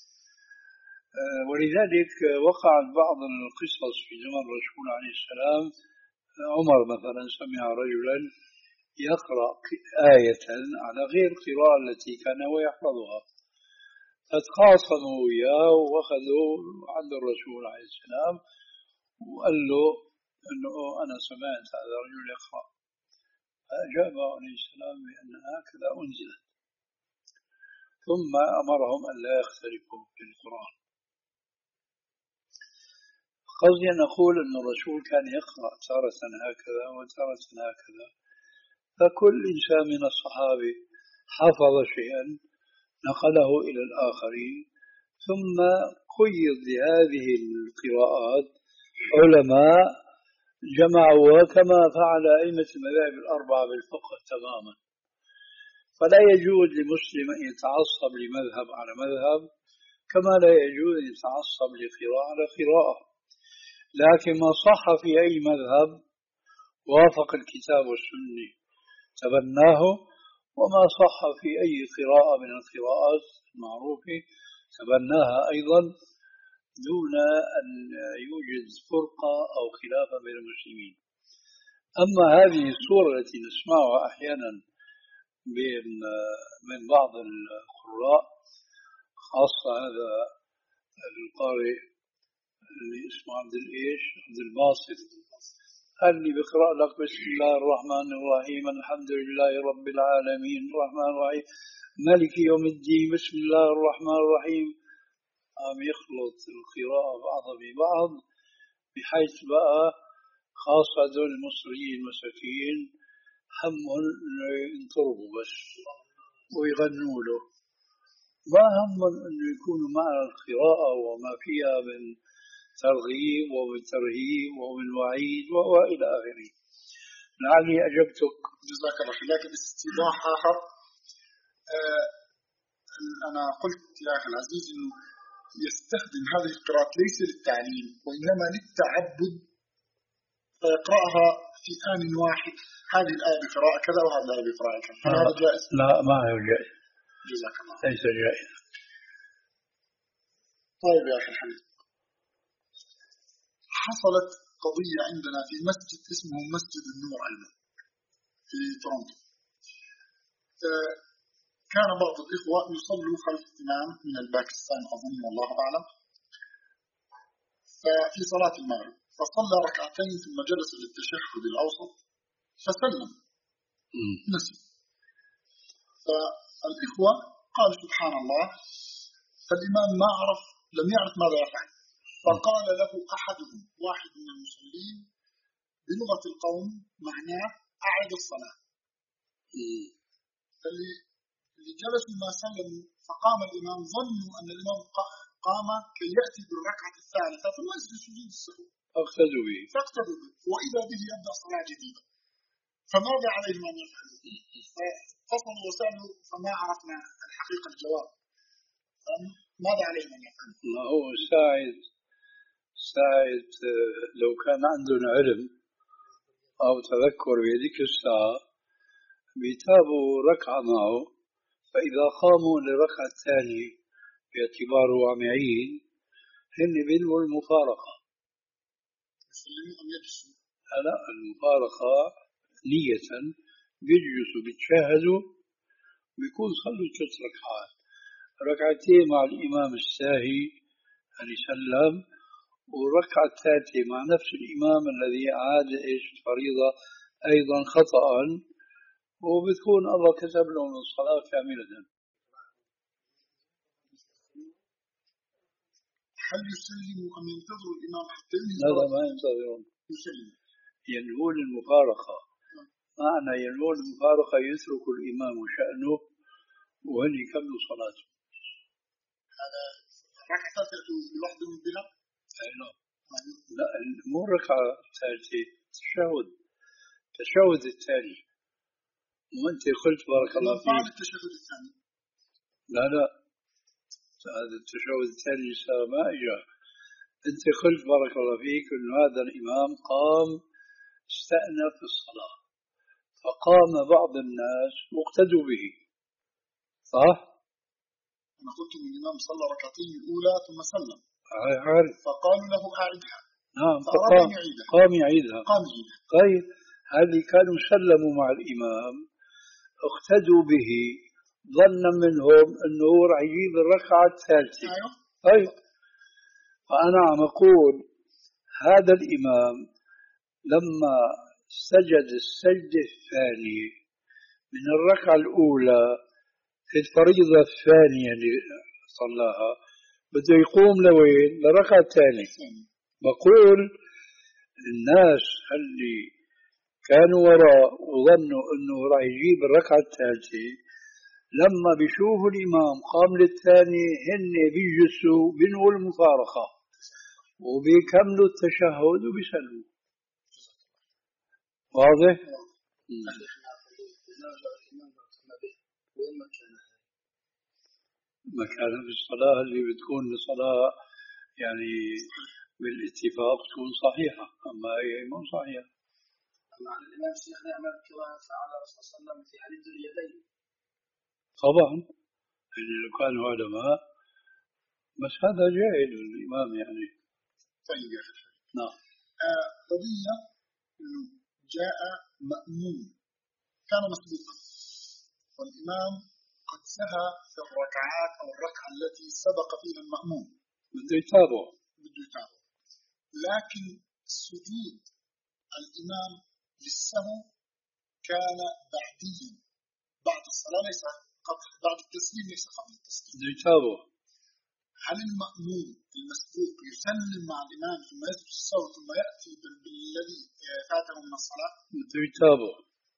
ولذلك وقعت بعض القصص في زمن الرسول عليه السلام. عمر مثلا سمع رجلا يقرأ آية على غير القراءة التي كان هو يحفظها، فتخاصموا وياه وأخذوا عند الرسول عليه السلام وقال له أنه أنا سمعت هذا الرجل يقرأ، فأجاب عليه السلام بأن هكذا أنزلت، ثم أمرهم أن لا يختلفوا في القرآن. قصدي أن أقول أن الرسول كان يقرأ تارة هكذا وتارة هكذا، فكل إنسان من الصحابة حفظ شيئا نقله إلى الآخرين، ثم قيض لهذه القراءات علماء جمعوها كما فعل أئمة المذاهب الأربعة بالفقه تماما. فلا يجوز لمسلم أن يتعصب لمذهب على مذهب، كما لا يجوز أن يتعصب لقراءة على قراءة، لكن ما صح في أي مذهب وافق الكتاب والسنة تبناه، وما صح في أي قراءة من القراءات المعروفة تبناها أيضا، دون أن يوجد فرقة أو خلاف بين المسلمين. أما هذه الصورة التي نسمعها أحيانا من بعض القراء، خاصة هذا القارئ اللي اسمه عبد الإيش عبد الباسط، اللي بيقرأ لك بسم الله الرحمن الرحيم الحمد لله رب العالمين الرحمن الرحيم مالك يوم الدين بسم الله الرحمن الرحيم، عم يخلط القراءة بعضها ببعض، بحيث بقى خاصة المصريين المساكين همهم ينطربوا بس ويغنوا له، ما همهم أنه يكونوا مع القراءة وما فيها من ترغيب ومن ترهيب ومن وعيد وإلى آخره. لعلي أجبتك. جزاك الله خير. لكن استيضاح آخر، آه أنا قلت يا أخي العزيز إنه يستخدم هذه القراءات ليس للتعليم وإنما للتعبد، فيقرأها في آن واحد، هذه الآية بقراءة كذا وهذه الآية بقراءة كذا. هل هذا جائز؟ لا ما هو جائز. جزاك الله. ليس جائز. طيب يا أخي الحبيب، حصلت قضية عندنا في مسجد اسمه مسجد النور أيضا في تورونتو. كان بعض الإخوة يصلوا خلف إمام من الباكستان أظن والله أعلم، ففي صلاة المغرب فصلى ركعتين ثم جلس للتشهد الأوسط فسلم نسي. فالإخوة قال سبحان الله، فالإمام ما عرف، لم يعرف ماذا يفعل، فقال له أحدهم واحد من المصلين بلغة القوم معناه أعد الصلاة. فاللي اللي جلسوا ما سلموا فقام الإمام، ظنوا أن الإمام قام كي يأتي بالركعة الثالثة ثم يسجد سجود السهو، فاقتدوا به فاقتدوا به وإذا به يبدأ صلاة جديدة. فماذا عليهم أن يفعلوا؟ فاتصلوا وسألوا فما عرفنا الحقيقة الجواب. ماذا عليهم أن يفعلوا؟ ما هو ساعد ساعد لو كان عندنا علم أو تذكر بهذيك الساعة بيتابوا ركعة معه، فإذا قاموا للركعة الثانية باعتباره عم يعيد هن بينوا المفارقة. لا المفارقة نية بيجلسوا بيتشاهدوا بيكون صلوا ثلاث ركعات، ركعتين مع الإمام الساهي أن يسلم، والركعة الثالثة مع نفس الإمام الذي عاد إيش فريضة أيضا خطأ، وبتكون الله كتب لهم الصلاة كاملة. هل يسلموا أم ينتظروا الإمام حتى ينهي؟ لا ما ينتظرون، يسلم. ينهون المفارقة. معنى ينهون المفارقة يترك الإمام شأنه وهن يكملوا صلاته. هذا ركعة تأتوا لوحدهم بلا؟ لا لا مو ركعة ثالثة، تشهد تشهد الثاني. وانت قلت بارك الله فيك فعل التشهد الثاني. لا لا هذا التشهد الثاني ما اجى. انت قلت بارك الله فيك انه هذا الامام قام استأنف الصلاة فقام بعض الناس واقتدوا به، صح؟ انا قلت ان الامام صلى ركعتين الاولى ثم سلم عارف، فقالوا له اعدها. نعم فقام قام يعيدها. قام يعيدها. طيب هذه كانوا سلموا مع الامام اقتدوا به ظنا منهم انه راح يجيب الركعه الثالثه. أيوه. طيب فانا عم اقول هذا الامام لما سجد السجده الثانيه من الركعه الاولى الفريضه الثانيه اللي صلاها بده يقوم لوين؟ للركعه الثانيه. بقول الناس اللي كانوا وراء وظنوا انه راح يجيب الركعه الثالثه لما بيشوفوا الامام قام للثاني هن بيجلسوا بينوا المفارقه وبيكملوا التشهد وبيسلموا. واضح؟ مكان في الصلاه اللي بتكون الصلاه يعني بالاتفاق تكون صحيحه، اما هي مو صحيحه. مع الإمام الشيخ يعمل كما فعل الرسول صلى الله عليه وسلم في حديث اليدين. طبعا يعني لو كانوا علماء بس هذا جاهل الإمام يعني. طيب يا أخي. نعم. آه قضية إنه جاء مأموم كان مسبوقا والإمام قد سهى في الركعات أو الركعة التي سبق فيها المأموم. بده يتابع. بده يتابع. لكن سجود الإمام للسهو كان بعديا بعد الصلاة ليس قبل، بعد التسليم ليس قبل التسليم. بده يتابع. هل المأموم المسبوق يسلم مع الإمام ثم يسجد السهو ثم يأتي بالذي فاته من الصلاة؟ بده يتابع.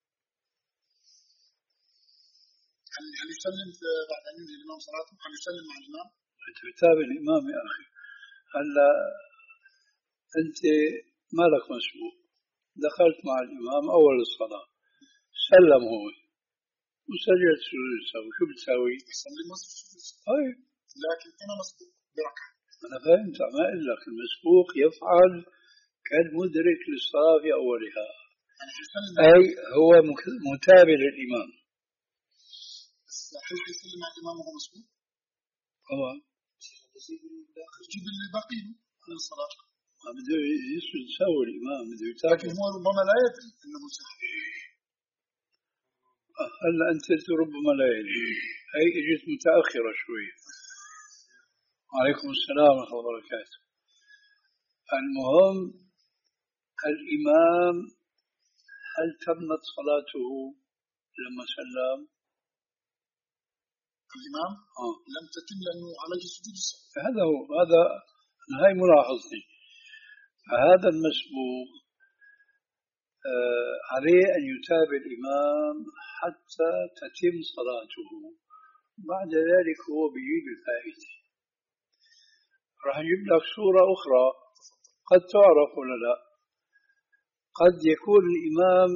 هل هل يسلم بعد أن ينهي الإمام صلاته؟ هل يسلم مع الإمام؟ بده يتابع الإمام يا أخي. هلا أنت مالك مسبوق دخلت مع الإمام أول الصلاة، سلم هو وسجدت سجود السهو، شو بتساوي؟ يصلي مسبوق. أي لكن أنا مسبوق بركعة. أنا فهمت، ما أقول لك المسبوق يفعل كالمدرك للصلاة في أولها، أي هو متابع للإمام. هل يسلم مع الإمام وهو مسبوق؟ طبعا يجيب اللي باقي من الصلاة. ما بده يسجد سهو الإمام، بده لكن يتابع. هو ربما لا يدري أنه سهو. هلا أنت ربما لا يدري، هي إجت متأخرة شوي. وعليكم السلام ورحمة الله وبركاته. المهم الإمام هل تمت صلاته لما سلم؟ الإمام آه. لم تتم لأنه عليه سجود السهو. هذا هو، هذا هاي ملاحظتي. فهذا المسبوق آه عليه أن يتابع الإمام حتى تتم صلاته، بعد ذلك هو بيجيب الفائدة. راح نجيب لك صورة أخرى قد تعرف ولا لا. قد يكون الإمام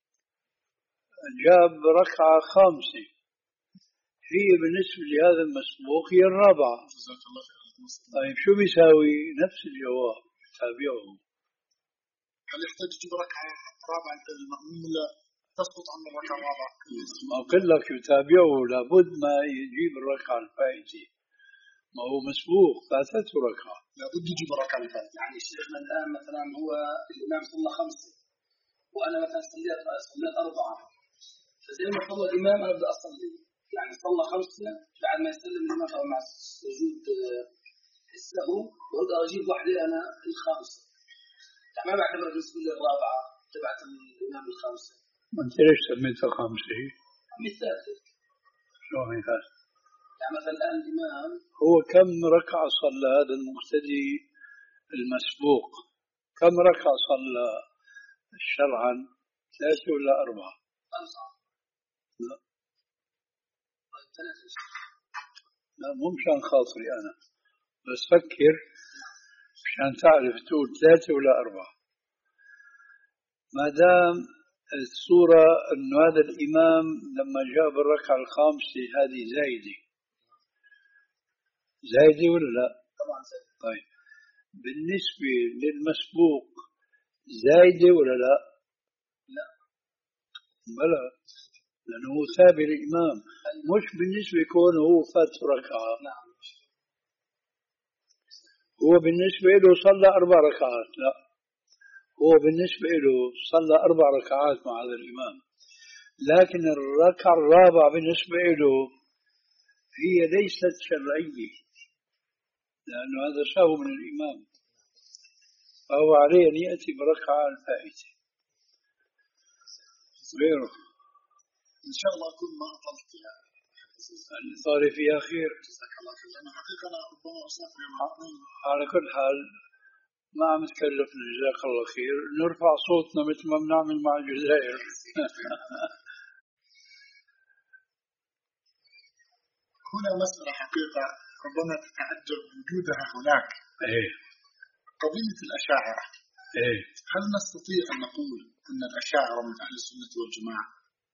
جاب ركعة خامسة، هي بالنسبة لهذا المسبوق هي الرابعة. طيب شو بيساوي؟ نفس الجواب، يتابعه. هل يحتاج يجيب ركعة رابعة المأموم ولا تسقط عنه الركعة الرابعة؟ ما قل لك يتابعه، لابد ما يجيب الركعة الفائتة، ما هو مسبوق فاتته ركعة، لابد يجيب الركعة الفائتة. يعني شيخنا الآن مثلا هو الإمام صلى خمسة وأنا مثلا صليت صليت أربعة، فزي ما صلى الإمام أنا بدي أصلي، يعني صلى خمسة بعد ما يسلم الإمام أو مع سجود السهو وأقدر أجيب واحدة أنا الخامسة، يعني ما بعتبر بالنسبة لي الرابعة تبعت الإمام الخامسة. ما أنت ليش سميتها خامسة؟ مثال شو مثال؟ يعني مثلا الآن الإمام هو كم ركعة صلى هذا المقتدي المسبوق؟ كم ركعة صلى شرعا؟ ثلاثة ولا أربعة؟ أربعة. لا طيب ثلاثة. لا مو مشان خاطري أنا، بس فكر مشان تعرف تقول ثلاثة ولا أربعة. ما دام الصورة أنه هذا الإمام لما جاء بالركعة الخامسة هذه زايدة، زايدة ولا لا؟ طبعا زايدة. طيب بالنسبة للمسبوق زايدة ولا لا؟ لا بلا، لأنه هو تابع الإمام، مش بالنسبة يكون هو فات ركعة. نعم. هو بالنسبة له صلى أربع ركعات، لا هو بالنسبة له صلى أربع ركعات مع هذا الإمام، لكن الركعة الرابعة بالنسبة له هي ليست شرعية، لأنه هذا سهو من الإمام، فهو عليه أن يأتي بركعة الفائتة غيره. إن شاء الله أكون ما أطلت يعني اللي صار فيها خير. جزاك الله خير. أنا حقيقة أنا ربما أسافر يوم الاثنين. على كل حال ما عم تكلفنا، جزاك الله خير، نرفع صوتنا مثل ما بنعمل مع الجزائر. هنا مسألة حقيقة ربما تتعجب وجودها هناك. إيه. قضية الأشاعرة. إيه. هل نستطيع أن نقول أن الأشاعرة من أهل السنة والجماعة؟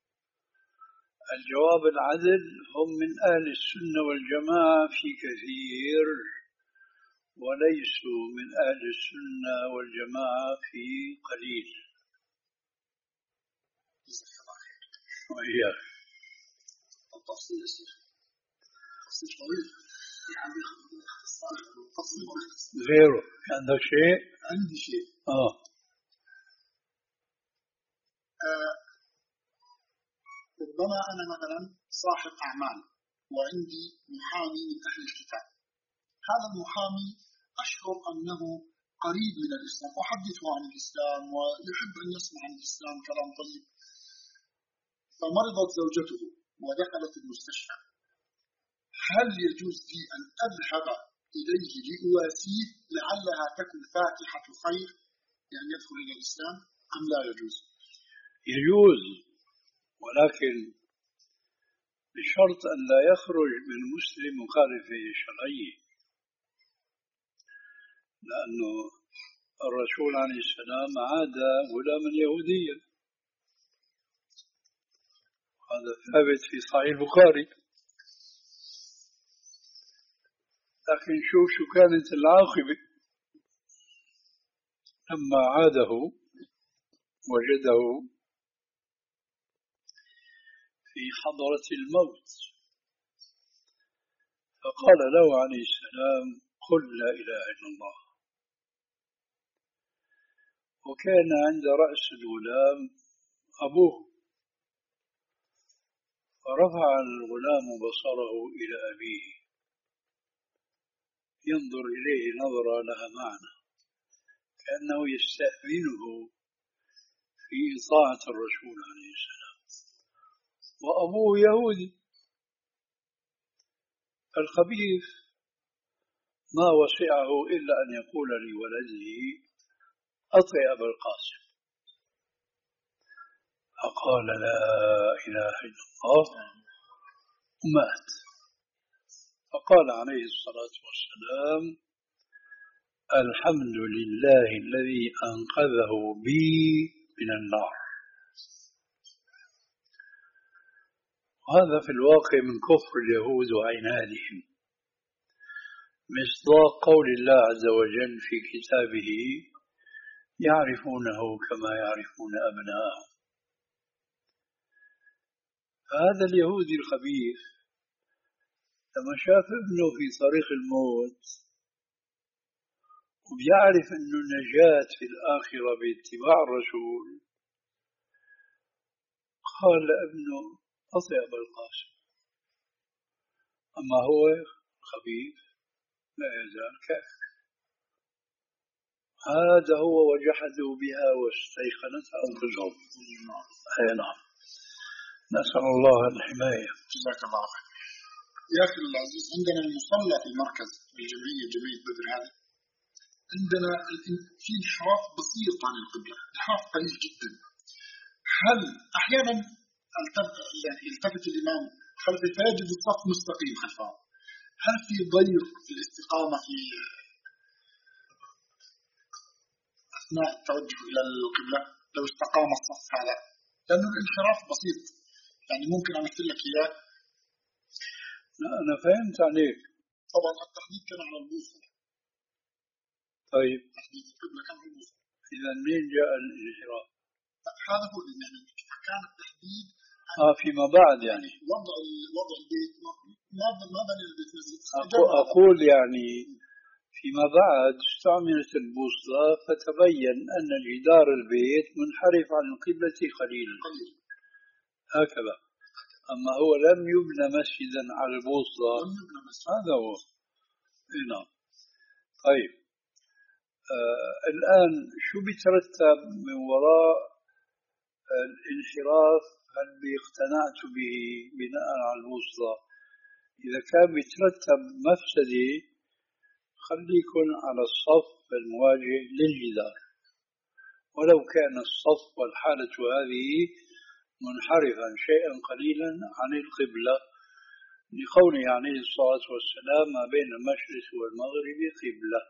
الجواب العدل هم من أهل السنة والجماعة في كثير، وليسوا من أهل السنة والجماعة في قليل. جزاك الله خير. وإياك. التفصيل يا شيخ تفصيل طويل يعني باختصار تفصيل غيره عندك شيء؟ عندي شيء. آه. آه. ربما أنا مثلا صاحب أعمال وعندي محامي من أهل الكتاب، هذا المحامي أشعر أنه قريب من الإسلام، أحدثه عن الإسلام ويحب أن يسمع عن الإسلام كلام طيب، فمرضت زوجته ودخلت المستشفى، هل يجوز لي أن أذهب إليه لأواسيه لعلها تكون فاتحة خير يعني يدخل إلى الإسلام أم لا يجوز؟ يجوز، ولكن بشرط أن لا يخرج من مسلم مخالفة شرعية، لأنه الرسول عليه السلام عاد غلاما يهوديا، هذا ثابت في صحيح البخاري. لكن شوف شو كانت العاقبة لما عاده وجده في حضرة الموت، فقال له عليه السلام قل لا إله إلا الله. وكان عند رأس الغلام أبوه، فرفع الغلام بصره إلى أبيه ينظر إليه نظرة لها معنى، كأنه يستأذنه في طاعة الرسول عليه السلام، وأبوه يهودي. الخبيث ما وسعه إلا أن يقول لولده أطع أبا القاسم، فقال لا إله إلا الله ومات. فقال عليه الصلاة والسلام الحمد لله الذي أنقذه بي من النار. وهذا في الواقع من كفر اليهود وعنادهم، مصداق قول الله عز وجل في كتابه يعرفونه كما يعرفون أبناءهم. هذا اليهودي الخبيث لما شاف ابنه في طريق الموت وبيعرف أنه النجاة في الآخرة باتباع الرسول، قال لابنه أطع أبا القاسم. أما هو خبيث لا يزال كافر. هذا هو وجحدوا بها واستيقنتها أنفسهم. أي نعم، نسأل الله الحماية. جزاك الله خير. يا أخي العزيز، عندنا المصلى في المركز الجمعية جمعية بدر هذه، عندنا في انحراف بسيط عن القبلة، انحراف قليل جدا. هل أحيانا يعني يلتفت الإمام خلفه فيجد الصف مستقيم خلفه، هل في ضيق في الاستقامة في أثناء التوجه إلى القبلة لو استقام الصف هذا؟ لأنه الانحراف بسيط، يعني ممكن أمثل لك إياه. لا أنا فهمت عليك. طبعا التحديد كان على البوصلة. طيب تحديد القبلة كان على البوصلة. إذا منين جاء الانحراف؟ هذا هو يعني كان التحديد آه فيما بعد يعني وضع وضع البيت ما ما بني البيت مسجد. أقول يعني فيما بعد استعملت البوصلة فتبين أن جدار البيت منحرف عن القبلة قليلا هكذا. أما هو لم يبنى مسجدا على البوصلة، هذا هو. نعم. طيب آه الآن شو بيترتب من وراء الانحراف؟ هل اقتنعت به بناء على البوصلة؟ إذا كان بيترتب مفسدة خليكن على الصف المواجه للجدار، ولو كان الصف والحالة هذه منحرفا شيئا قليلا عن القبلة، لقوله عليه الصلاة والسلام ما بين المشرق والمغرب قبلة.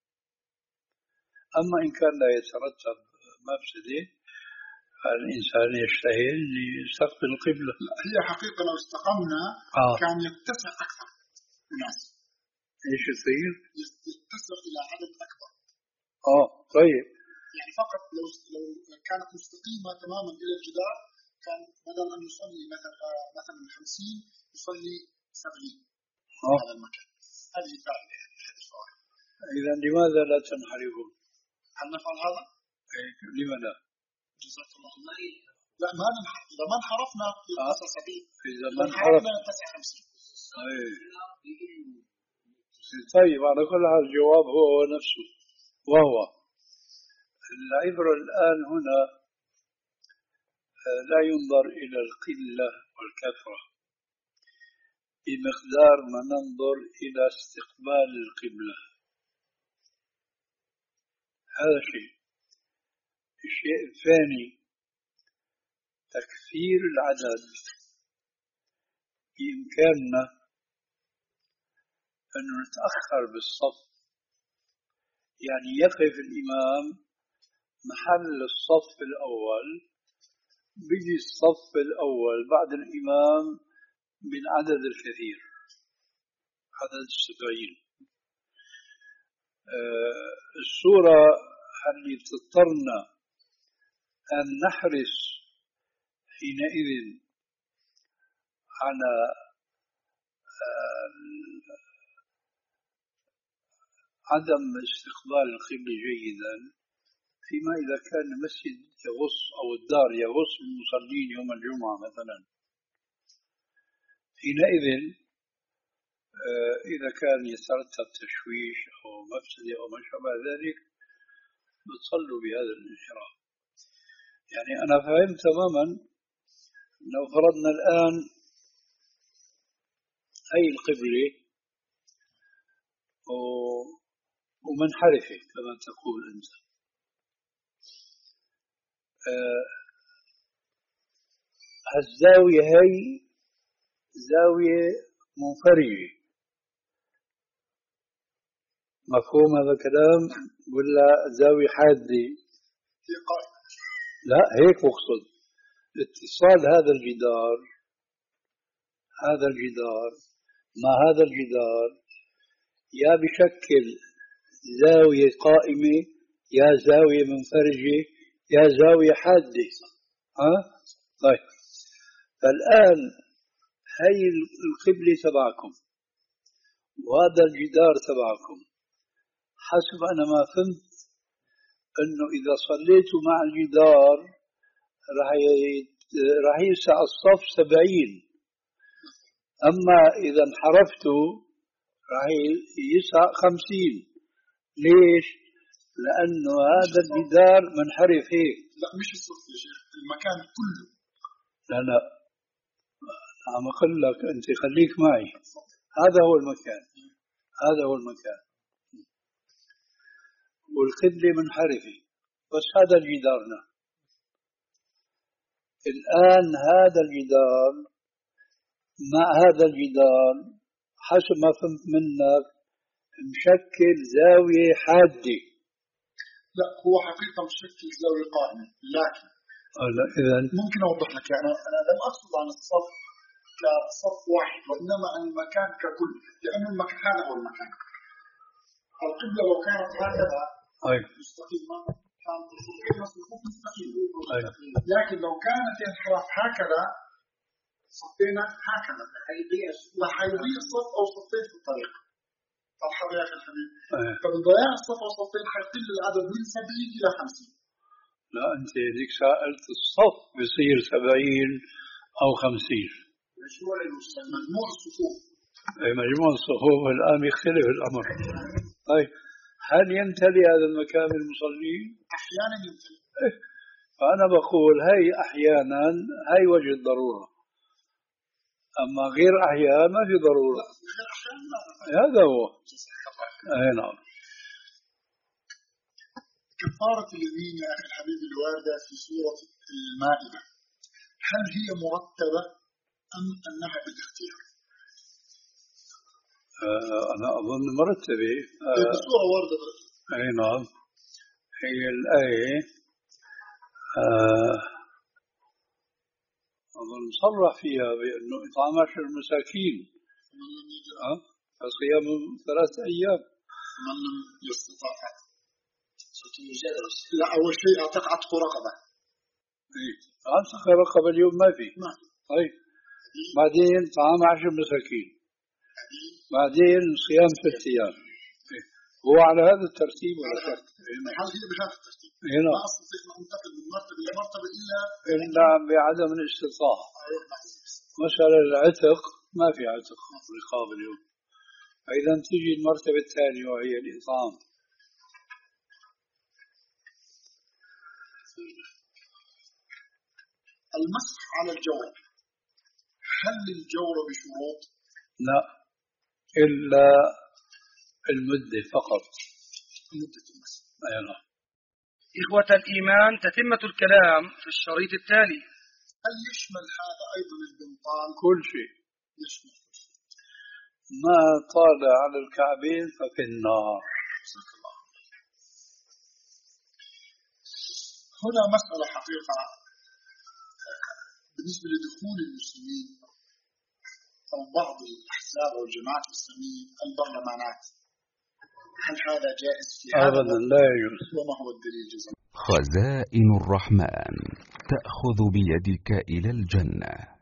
أما إن كان لا يترتب مفسدة الإنسان يجتهد ليستقبل القبلة. هي حقيقة لو استقمنا آه. كان يتسع أكثر الناس. إيش يصير؟ يتسع إلى عدد أكبر. آه طيب. يعني فقط لو لو كانت مستقيمة تماما إلى الجدار كان بدل أن يصلي مثلا مثلا خمسين يصلي سبعين آه. هذا المكان. هذه فائدة يعني هذه الفوائد. إذا لماذا لا تنحرفون؟ هل نفعل هذا؟ إيه لماذا؟ جزاك الله خير. لا ما ننحرف، إذا ما انحرفنا يتسع سبعين. إذا ما انحرفنا يتسع خمسين. طيب على كل حال الجواب هو هو نفسه، وهو العبرة الآن هنا لا ينظر إلى القلة والكثرة بمقدار ما ننظر إلى استقبال القبلة. هذا شيء. الشيء الثاني تكثير العدد. بإمكاننا أن نتأخر بالصف يعني يقف الإمام محل الصف الأول، بيجي الصف الأول بعد الإمام من عدد الكثير، عدد السبعين. آه السورة اللي بتضطرنا أن نحرص حينئذ على آه عدم استقبال القبلة جيدا فيما إذا كان المسجد يغص أو الدار يغص المصلين يوم الجمعة مثلا. حينئذ إذا كان يترتب تشويش أو مفسدة أو ما شابه ذلك بتصلوا بهذا الانحراف. يعني أنا فهمت تماما لو فرضنا الآن هي القبلة ومنحرفة كما تقول أنت، هالزاوية هي زاوية منفرجة، مفهوم هذا الكلام ولا زاوية حادة؟ لا هيك بقصد اتصال هذا الجدار هذا الجدار مع هذا الجدار يا بشكل زاوية قائمة يا زاوية منفرجة يا زاوية حادة. ها طيب فالآن هي القبلة تبعكم وهذا الجدار تبعكم، حسب أنا ما فهمت أنه إذا صليتوا مع الجدار راح يسع الصف سبعين، أما إذا انحرفتوا راح يسع خمسين. ليش؟ لأنه هذا الجدار منحرف هيك. لا مش الصف يا شيخ، المكان كله. لا لا عم أقول لك أنت خليك معي، هذا هو المكان هذا هو المكان والقبلة منحرفة بس هذا الجدارنا. الآن هذا الجدار مع هذا الجدار حسب ما فهمت منك مشكل زاوية حادة. لا هو حقيقة مشكل زاوية قائمة، لكن إذا ممكن أوضح لك. يعني أنا لم أقصد عن الصف كصف واحد وإنما عن المكان ككل، لأن المكان هذا هو المكان. القبلة لو كانت هكذا مستقيمة كانت الصفين مصفوف مستقيم، لكن لو كانت الانحراف هكذا صفينا هكذا وحيضيع صف أو صفين في الطريق. مرحبا يا أخي الحبيب. فبضياع الصف أو صفين حيقل العدد من سبعين إلى خمسين. لا أنت هذيك سألت الصف بيصير سبعين أو خمسين. مجموع الصفوف. أي مجموع الصفوف الآن يختلف الأمر. طيب هل يمتلئ هذا المكان بالمصلين؟ أحيانا يمتلئ. فأنا بقول هاي أحيانا هاي وجه الضرورة، أما غير أحيان ما في ضرورة. هذا هو. أي نعم. كفارة اليمين يا أخي الحبيب الواردة في سورة المائدة هل هي مرتبة أم أنها بالاختيار؟ آه أنا أظن مرتبة. آه السورة واردة. أي نعم. هي الآية آه أظن صرح فيها بأنه إطعام عشر مساكين أه؟ فصيام ثلاثة أيام. من لم يستطع لا أول شيء أعتقد عتق رقبة. إيه عتق رقبة اليوم ما في. ما طيب بعدين طعام عشر مساكين، بعدين صيام ثلاثة أيام. إيه. هو على هذا الترتيب ولا شك؟ هل هي بهذا الترتيب؟ هنا ما أستطيع أن أنتقل من مرتبة إلى مرتبة إلا إلا بعدم الاستطاعة. مثلا العتق ما في عتق رقاب اليوم، فإذا تيجي المرتبة الثانية وهي الإطعام. المسح على الجور هل الجور بشروط؟ لا إلا المدة فقط. مدة المسح. أيوة. إخوة الإيمان تتمة الكلام في الشريط التالي. هل يشمل هذا أيضا البنطال؟ كل شيء يشمل. ما طال على الكعبين ففي النار. هنا مسألة حقيقة بالنسبة لدخول المسلمين أو بعض الأحزاب أو الجماعات الإسلامية البرلمانات، هل هذا جائز في هذا؟ أبدا لا يجوز. وما هو الدليل؟ جزاك الله. خزائن الرحمن تأخذ بيدك إلى الجنة.